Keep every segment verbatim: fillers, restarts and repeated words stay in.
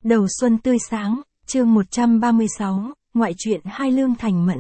Đầu xuân tươi sáng, chương một trăm ba mươi sáu, ngoại truyện hai Lương Thành Mẫn.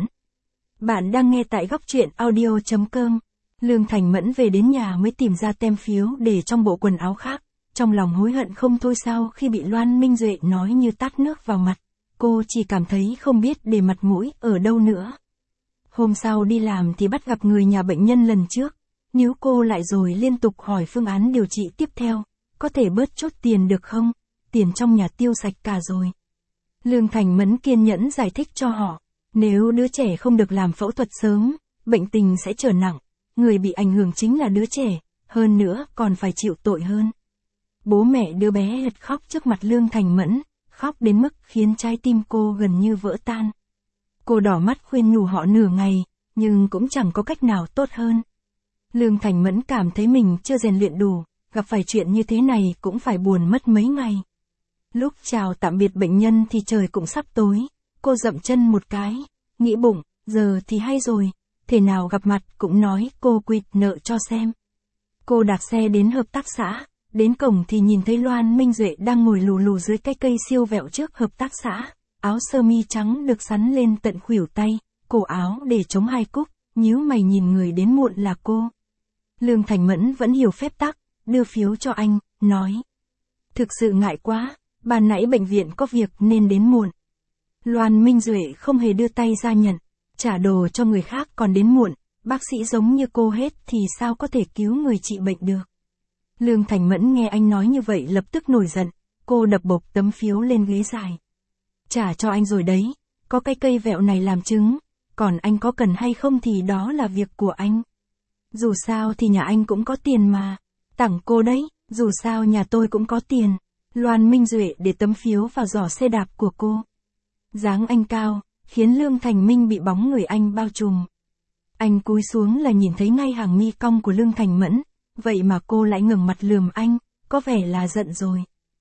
Bạn đang nghe tại góc truyện audio chấm com. Lương Thành Mẫn về đến nhà mới tìm ra tem phiếu để trong bộ quần áo khác, trong lòng hối hận không thôi sao khi bị Loan Minh Duệ nói như tát nước vào mặt, cô chỉ cảm thấy không biết để mặt mũi ở đâu nữa. Hôm sau đi làm thì bắt gặp người nhà bệnh nhân lần trước, níu cô lại rồi liên tục hỏi phương án điều trị tiếp theo, có thể bớt chút tiền được không? Tiền trong nhà tiêu sạch cả rồi. Lương Thành Mẫn kiên nhẫn giải thích cho họ, nếu đứa trẻ không được làm phẫu thuật sớm, bệnh tình sẽ trở nặng, người bị ảnh hưởng chính là đứa trẻ, hơn nữa còn phải chịu tội hơn. Bố mẹ đứa bé hật khóc trước mặt Lương Thành Mẫn, khóc đến mức khiến trái tim cô gần như vỡ tan. Cô đỏ mắt khuyên nhủ họ nửa ngày, nhưng cũng chẳng có cách nào tốt hơn. Lương Thành Mẫn cảm thấy mình chưa rèn luyện đủ, gặp phải chuyện như thế này cũng phải buồn mất mấy ngày. Lúc chào tạm biệt bệnh nhân thì trời cũng sắp tối, cô dậm chân một cái, nghĩ bụng, giờ thì hay rồi, thể nào gặp mặt cũng nói cô quỵt nợ cho xem. Cô đạp xe đến hợp tác xã, đến cổng thì nhìn thấy Loan Minh Duệ đang ngồi lù lù dưới cái cây siêu vẹo trước hợp tác xã, áo sơ mi trắng được sắn lên tận khuỷu tay, cổ áo để chống hai cúc, nhíu mày nhìn người đến muộn là cô. Lương Thành Mẫn vẫn hiểu phép tắc, đưa phiếu cho anh, nói. Thực sự ngại quá, ban nãy bệnh viện có việc nên đến muộn. Loan Minh Duệ không hề đưa tay ra nhận, trả đồ cho người khác còn đến muộn, bác sĩ giống như cô hết thì sao có thể cứu người trị bệnh được. Lương Thành Mẫn nghe anh nói như vậy lập tức nổi giận, cô đập bộc tấm phiếu lên ghế dài. Trả cho anh rồi đấy, có cái cây vẹo này làm chứng, còn anh có cần hay không thì đó là việc của anh. Dù sao thì nhà anh cũng có tiền mà, tặng cô đấy, dù sao nhà tôi cũng có tiền. Loan Minh Duệ để tấm phiếu vào giỏ xe đạp của cô. Dáng anh cao, khiến Lương Thành Minh bị bóng người anh bao trùm. Anh cúi xuống là nhìn thấy ngay hàng mi cong của Lương Thành Mẫn, vậy mà cô lại ngẩng mặt lườm anh, có vẻ là giận rồi.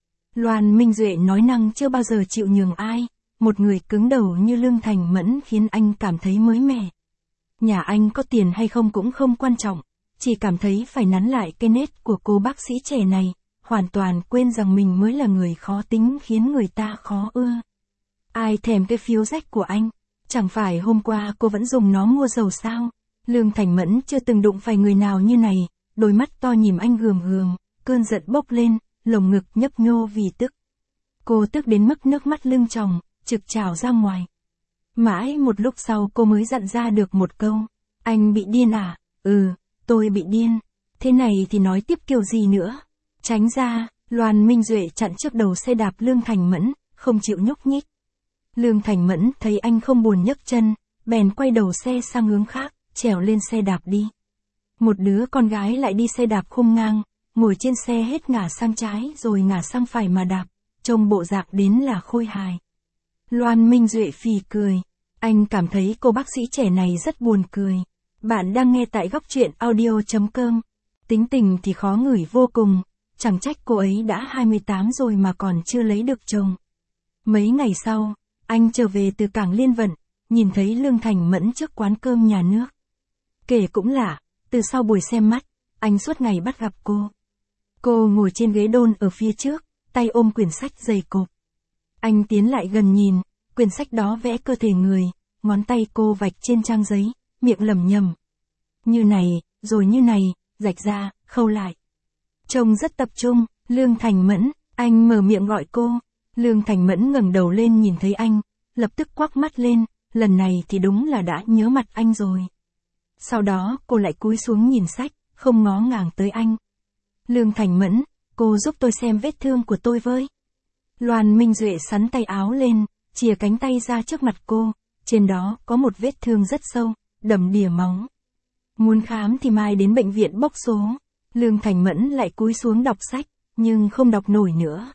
Loan Minh Duệ nói năng chưa bao giờ chịu nhường ai, một người cứng đầu như Lương Thành Mẫn khiến anh cảm thấy mới mẻ. Nhà anh có tiền hay không cũng không quan trọng, chỉ cảm thấy phải nắn lại cái nết của cô bác sĩ trẻ này, hoàn toàn quên rằng mình mới là người khó tính khiến người ta khó ưa. Ai thèm cái phiếu rách của anh, chẳng phải hôm qua cô vẫn dùng nó mua dầu sao? Lương Thành Mẫn chưa từng đụng phải người nào như này, đôi mắt to nhìn anh gườm gườm, cơn giận bốc lên, lồng ngực nhấp nhô vì tức. Cô tức đến mức nước mắt lưng tròng, trực trào ra ngoài. Mãi một lúc sau cô mới dặn ra được một câu, anh bị điên à? Ừ, tôi bị điên. Thế này thì nói tiếp kiểu gì nữa? Tránh ra, Loan Minh Duệ chặn trước đầu xe đạp Lương Thành Mẫn, không chịu nhúc nhích. Lương Thành Mẫn thấy anh không buồn nhấc chân, bèn quay đầu xe sang hướng khác, trèo lên xe đạp đi. Một đứa con gái lại đi xe đạp khung ngang, ngồi trên xe hết ngả sang trái rồi ngả sang phải mà đạp, trông bộ dạng đến là khôi hài. Loan Minh Duệ phì cười, anh cảm thấy cô bác sĩ trẻ này rất buồn cười. Bạn đang nghe tại góc truyện audio chấm com. Tính tình thì khó ngửi vô cùng, chẳng trách cô ấy đã hai mươi tám rồi mà còn chưa lấy được chồng. Mấy ngày sau, anh trở về từ cảng Liên Vận, nhìn thấy Lương Thành Mẫn trước quán cơm nhà nước. Kể cũng lạ, từ sau buổi xem mắt, anh suốt ngày bắt gặp cô. Cô ngồi trên ghế đôn ở phía trước, tay ôm quyển sách dày cộp. Anh tiến lại gần nhìn, quyển sách đó vẽ cơ thể người, ngón tay cô vạch trên trang giấy, miệng lẩm nhẩm. Như này, rồi như này, rạch ra, khâu lại. Trông rất tập trung, Lương Thành Mẫn, anh mở miệng gọi cô. Lương Thành Mẫn ngẩng đầu lên nhìn thấy anh, lập tức quắc mắt lên, lần này thì đúng là đã nhớ mặt anh rồi. Sau đó cô lại cúi xuống nhìn sách, không ngó ngàng tới anh. Lương Thành Mẫn, cô giúp tôi xem vết thương của tôi với. Loan Minh Duệ sắn tay áo lên, chìa cánh tay ra trước mặt cô, trên đó có một vết thương rất sâu, đầm đìa máu. Muốn khám thì mai đến bệnh viện bốc số. Lương Thành Mẫn lại cúi xuống đọc sách, nhưng không đọc nổi nữa.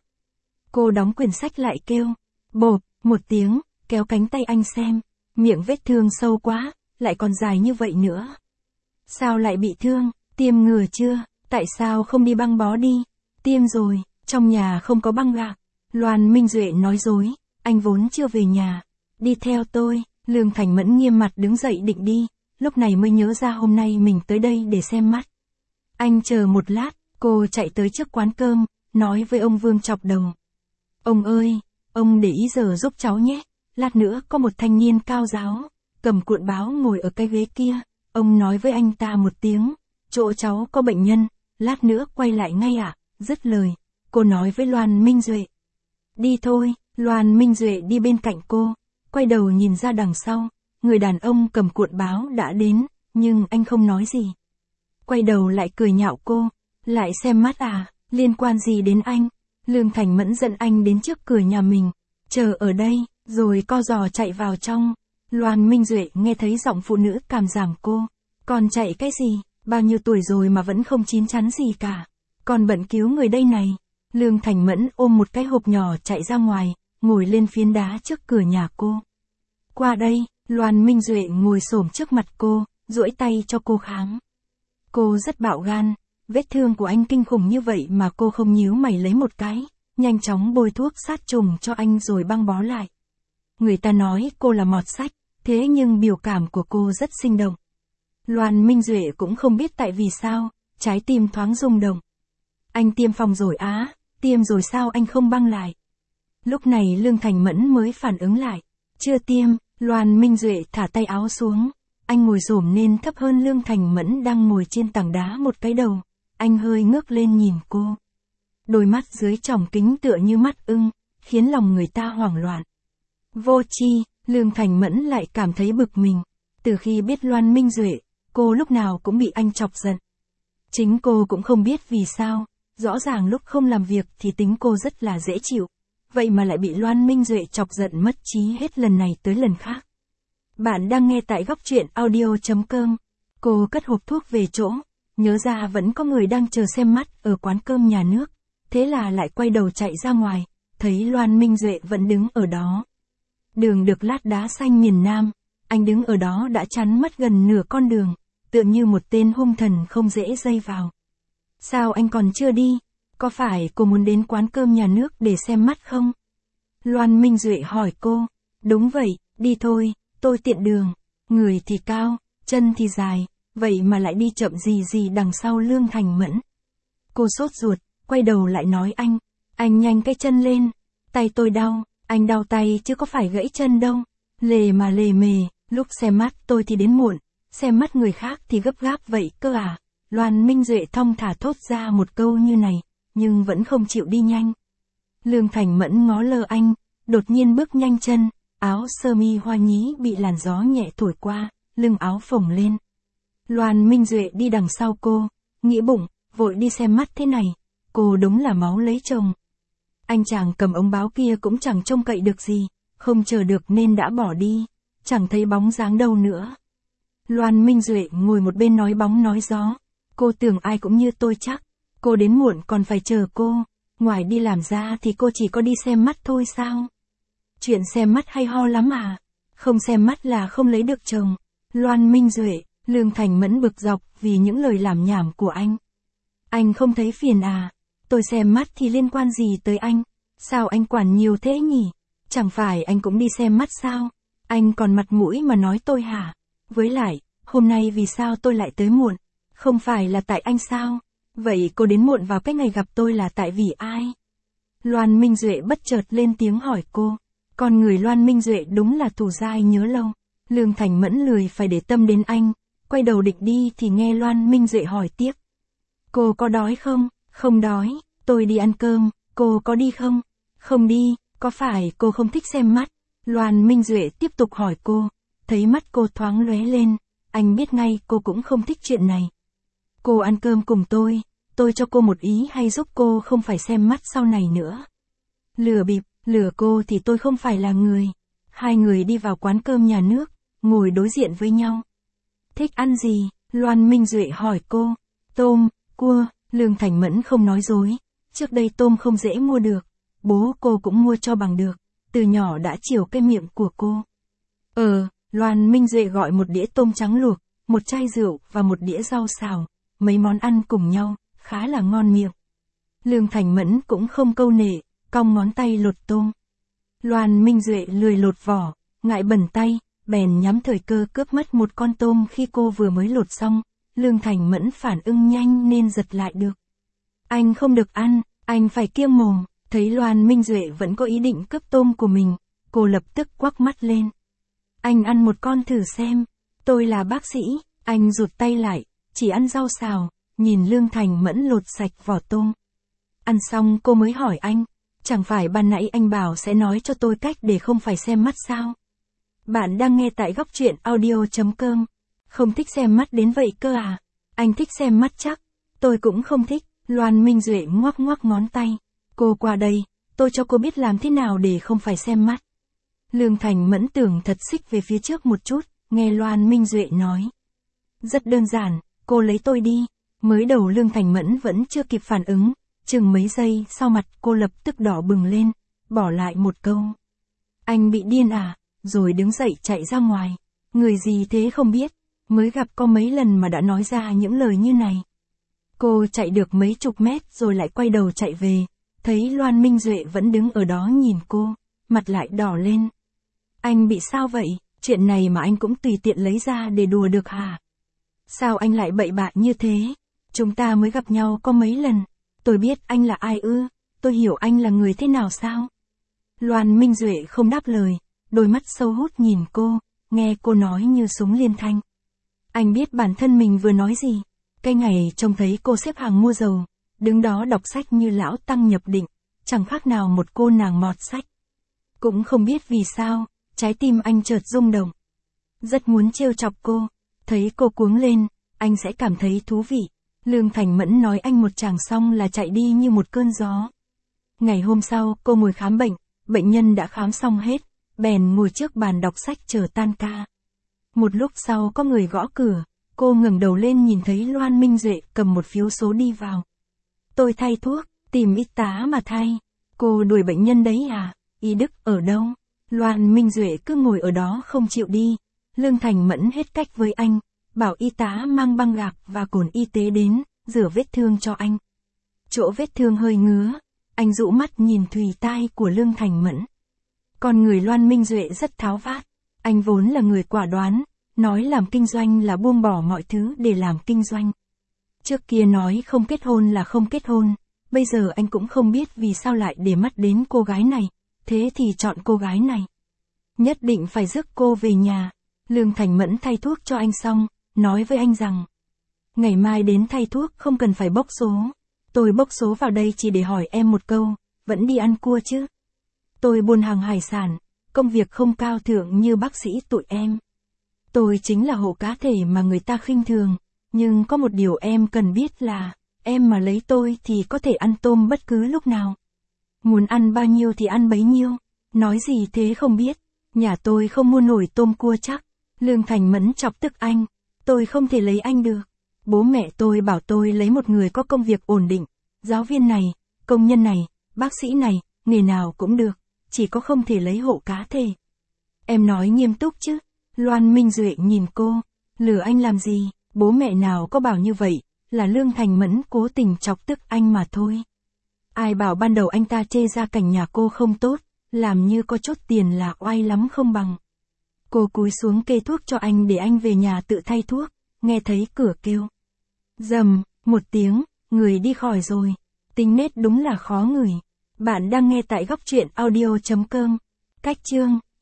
Cô đóng quyển sách lại kêu, bộp, một tiếng, kéo cánh tay anh xem, miệng vết thương sâu quá, lại còn dài như vậy nữa. Sao lại bị thương, tiêm ngừa chưa, tại sao không đi băng bó đi? Tiêm rồi, trong nhà không có băng gạc. Loan Minh Duệ nói dối, anh vốn chưa về nhà. Đi theo tôi, Lương Thành Mẫn nghiêm mặt đứng dậy định đi, lúc này mới nhớ ra hôm nay mình tới đây để xem mắt. Anh chờ một lát, cô chạy tới trước quán cơm, nói với ông Vương chọc đầu. Ông ơi, ông để ý giờ giúp cháu nhé. Lát nữa có một thanh niên cao ráo, cầm cuộn báo ngồi ở cái ghế kia. Ông nói với anh ta một tiếng, chỗ cháu có bệnh nhân, lát nữa quay lại ngay ạ. Dứt lời, cô nói với Loan Minh Duệ. Đi thôi. Loan Minh Duệ đi bên cạnh cô, quay đầu nhìn ra đằng sau, người đàn ông cầm cuộn báo đã đến, nhưng anh không nói gì. Quay đầu lại cười nhạo cô, lại xem mắt à, liên quan gì đến anh? Lương Thành Mẫn dẫn anh đến trước cửa nhà mình, chờ ở đây, rồi co giò chạy vào trong. Loan Minh Duệ nghe thấy giọng phụ nữ cảm giảm cô, còn chạy cái gì, bao nhiêu tuổi rồi mà vẫn không chín chắn gì cả, còn bận cứu người đây này. Lương Thành Mẫn ôm một cái hộp nhỏ chạy ra ngoài, ngồi lên phiến đá trước cửa nhà cô. Qua đây, Loan Minh Duệ ngồi xổm trước mặt cô, duỗi tay cho cô khám. Cô rất bạo gan, vết thương của anh kinh khủng như vậy mà cô không nhíu mày lấy một cái, nhanh chóng bôi thuốc sát trùng cho anh rồi băng bó lại. Người ta nói cô là mọt sách, thế nhưng biểu cảm của cô rất sinh động. Loan Minh Duệ cũng không biết tại vì sao, trái tim thoáng rung động. Anh tiêm phòng rồi á, tiêm rồi sao anh không băng lại? Lúc này Lương Thành Mẫn mới phản ứng lại. Chưa tiêm. Loan Minh Duệ thả tay áo xuống. Anh ngồi xổm nên thấp hơn Lương Thành Mẫn đang ngồi trên tảng đá một cái đầu. Anh hơi ngước lên nhìn cô. Đôi mắt dưới tròng kính tựa như mắt ưng, khiến lòng người ta hoảng loạn. Vô tri, Lương Thành Mẫn lại cảm thấy bực mình. Từ khi biết Loan Minh Duệ, cô lúc nào cũng bị anh chọc giận. Chính cô cũng không biết vì sao, rõ ràng lúc không làm việc thì tính cô rất là dễ chịu. Vậy mà lại bị Loan Minh Duệ chọc giận mất trí hết lần này tới lần khác. Bạn đang nghe tại góc truyện audio chấm com. Cô cất hộp thuốc về chỗ, nhớ ra vẫn có người đang chờ xem mắt ở quán cơm nhà nước. Thế là lại quay đầu chạy ra ngoài, thấy Loan Minh Duệ vẫn đứng ở đó. Đường được lát đá xanh miền Nam, anh đứng ở đó đã chắn mất gần nửa con đường, tựa như một tên hung thần không dễ dây vào. Sao anh còn chưa đi? Có phải cô muốn đến quán cơm nhà nước để xem mắt không? Loan Minh Duệ hỏi cô. Đúng vậy, đi thôi, tôi tiện đường. Người thì cao, chân thì dài, vậy mà lại đi chậm gì gì đằng sau Lương Thành Mẫn. Cô sốt ruột, quay đầu lại nói anh. Anh nhanh cái chân lên, tay tôi đau, anh đau tay chứ có phải gãy chân đâu. Lề mà lề mề, lúc xem mắt tôi thì đến muộn, xem mắt người khác thì gấp gáp vậy cơ à. Loan Minh Duệ thong thả thốt ra một câu như này, nhưng vẫn không chịu đi nhanh. Lương Thành Mẫn ngó lơ anh, đột nhiên bước nhanh chân, áo sơ mi hoa nhí bị làn gió nhẹ thổi qua, lưng áo phồng lên. Loan Minh Duệ đi đằng sau cô, nghĩ bụng, vội đi xem mắt thế này, cô đúng là máu lấy chồng. Anh chàng cầm ống báo kia cũng chẳng trông cậy được gì, không chờ được nên đã bỏ đi, chẳng thấy bóng dáng đâu nữa. Loan Minh Duệ ngồi một bên nói bóng nói gió, cô tưởng ai cũng như tôi chắc, cô đến muộn còn phải chờ cô, ngoài đi làm ra thì cô chỉ có đi xem mắt thôi sao? Chuyện xem mắt hay ho lắm à? Không xem mắt là không lấy được chồng. Loan Minh Duệ, Lương Thành Mẫn bực dọc vì những lời làm nhảm của anh. Anh không thấy phiền à? Tôi xem mắt thì liên quan gì tới anh? Sao anh quản nhiều thế nhỉ? Chẳng phải anh cũng đi xem mắt sao? Anh còn mặt mũi mà nói tôi hả? Với lại, hôm nay vì sao tôi lại tới muộn? Không phải là tại anh sao? Vậy cô đến muộn vào cái ngày gặp tôi là tại vì ai? Loan Minh Duệ bất chợt lên tiếng hỏi cô. Con người Loan Minh Duệ đúng là thù dai nhớ lâu. Lương Thành Mẫn lười phải để tâm đến anh, quay đầu định đi thì nghe Loan Minh Duệ hỏi tiếp. Cô có đói không? Không đói, tôi đi ăn cơm, cô có đi không? Không đi, có phải cô không thích xem mắt? Loan Minh Duệ tiếp tục hỏi cô, thấy mắt cô thoáng lóe lên, anh biết ngay cô cũng không thích chuyện này. Cô ăn cơm cùng tôi, tôi cho cô một ý hay giúp cô không phải xem mắt sau này nữa. Lừa bịp, lừa cô thì tôi không phải là người. Hai người đi vào quán cơm nhà nước, ngồi đối diện với nhau. Thích ăn gì? Loan Minh Duệ hỏi cô. Tôm, cua, Lương Thành Mẫn không nói dối. Trước đây tôm không dễ mua được, bố cô cũng mua cho bằng được, từ nhỏ đã chiều cái miệng của cô. Ờ, Loan Minh Duệ gọi một đĩa tôm trắng luộc, một chai rượu và một đĩa rau xào, mấy món ăn cùng nhau, khá là ngon miệng. Lương Thành Mẫn cũng không câu nệ, cong ngón tay lột tôm. Loan Minh Duệ lười lột vỏ, ngại bẩn tay, bèn nhắm thời cơ cướp mất một con tôm khi cô vừa mới lột xong. Lương Thành Mẫn phản ứng nhanh nên giật lại được. Anh không được ăn, anh phải kiêng mồm, Thấy Loan Minh Duệ vẫn có ý định cướp tôm của mình, cô lập tức quắc mắt lên. Anh ăn một con thử xem, tôi là bác sĩ, anh rụt tay lại, chỉ ăn rau xào, nhìn Lương Thành Mẫn lột sạch vỏ tôm. Ăn xong cô mới hỏi anh, chẳng phải ban nãy anh bảo sẽ nói cho tôi cách để không phải xem mắt sao? Bạn đang nghe tại góc truyện audio chấm com. Không thích xem mắt đến vậy cơ à? Anh thích xem mắt chắc. Tôi cũng không thích. Loan Minh Duệ ngoắc ngoắc ngón tay. Cô qua đây, tôi cho cô biết làm thế nào để không phải xem mắt. Lương Thành Mẫn tưởng thật xích về phía trước một chút, nghe Loan Minh Duệ nói. Rất đơn giản, cô lấy tôi đi. Mới đầu Lương Thành Mẫn vẫn chưa kịp phản ứng, chừng mấy giây sau mặt cô lập tức đỏ bừng lên, bỏ lại một câu. Anh bị điên à? Rồi đứng dậy chạy ra ngoài. Người gì thế không biết, mới gặp có mấy lần mà đã nói ra những lời như này. Cô chạy được mấy chục mét rồi lại quay đầu chạy về, thấy Loan Minh Duệ vẫn đứng ở đó nhìn cô, mặt lại đỏ lên. Anh bị sao vậy? Chuyện này mà anh cũng tùy tiện lấy ra để đùa được hả? Sao anh lại bậy bạ như thế? Chúng ta mới gặp nhau có mấy lần. Tôi biết anh là ai ư? Tôi hiểu anh là người thế nào sao? Loan Minh Duệ không đáp lời, đôi mắt sâu hút nhìn cô, nghe cô nói như súng liên thanh. Anh biết bản thân mình vừa nói gì. Cái ngày trông thấy cô xếp hàng mua dầu, đứng đó đọc sách như lão tăng nhập định, chẳng khác nào một cô nàng mọt sách. Cũng không biết vì sao, trái tim anh chợt rung động. Rất muốn trêu chọc cô, thấy cô cuống lên, anh sẽ cảm thấy thú vị. Lương Thành Mẫn nói anh một tràng xong là chạy đi như một cơn gió. Ngày hôm sau, cô ngồi khám bệnh, bệnh nhân đã khám xong hết, bèn ngồi trước bàn đọc sách chờ tan ca. Một lúc sau có người gõ cửa, cô ngẩng đầu lên nhìn thấy Loan Minh Duệ cầm một phiếu số đi vào. Tôi thay thuốc, tìm y tá mà thay. Cô đuổi bệnh nhân đấy à? Y Đức ở đâu? Loan Minh Duệ cứ ngồi ở đó không chịu đi. Lương Thành Mẫn hết cách với anh, bảo y tá mang băng gạc và cồn y tế đến, rửa vết thương cho anh. Chỗ vết thương hơi ngứa, anh dụ mắt nhìn thùy tai của Lương Thành Mẫn. Con người Loan Minh Duệ rất tháo vát, anh vốn là người quả đoán, nói làm kinh doanh là buông bỏ mọi thứ để làm kinh doanh. Trước kia nói không kết hôn là không kết hôn, bây giờ anh cũng không biết vì sao lại để mắt đến cô gái này, thế thì chọn cô gái này. Nhất định phải rước cô về nhà. Lương Thành Mẫn thay thuốc cho anh xong, nói với anh rằng, ngày mai đến thay thuốc không cần phải bốc số. Tôi bốc số vào đây chỉ để hỏi em một câu, vẫn đi ăn cua chứ? Tôi buôn hàng hải sản, công việc không cao thượng như bác sĩ tụi em. Tôi chính là hộ cá thể mà người ta khinh thường, nhưng có một điều em cần biết là, em mà lấy tôi thì có thể ăn tôm bất cứ lúc nào. Muốn ăn bao nhiêu thì ăn bấy nhiêu, nói gì thế không biết, nhà tôi không mua nổi tôm cua chắc. Lương Thành Mẫn chọc tức anh, tôi không thể lấy anh được. Bố mẹ tôi bảo tôi lấy một người có công việc ổn định, giáo viên này, công nhân này, bác sĩ này, nghề nào cũng được, chỉ có không thể lấy hộ cá thể. Em nói nghiêm túc chứ? Loan Minh Duệ nhìn cô, lừa anh làm gì? Bố mẹ nào có bảo như vậy, là Lương Thành Mẫn cố tình chọc tức anh mà thôi. Ai bảo ban đầu anh ta chê ra cảnh nhà cô không tốt, làm như có chút tiền là oai lắm không bằng. Cô cúi xuống kê thuốc cho anh để anh về nhà tự thay thuốc, nghe thấy cửa kêu. Rầm, một tiếng, người đi khỏi rồi. Tính nết đúng là khó ngửi. Bạn đang nghe tại góc truyện audio chấm com. Cách chương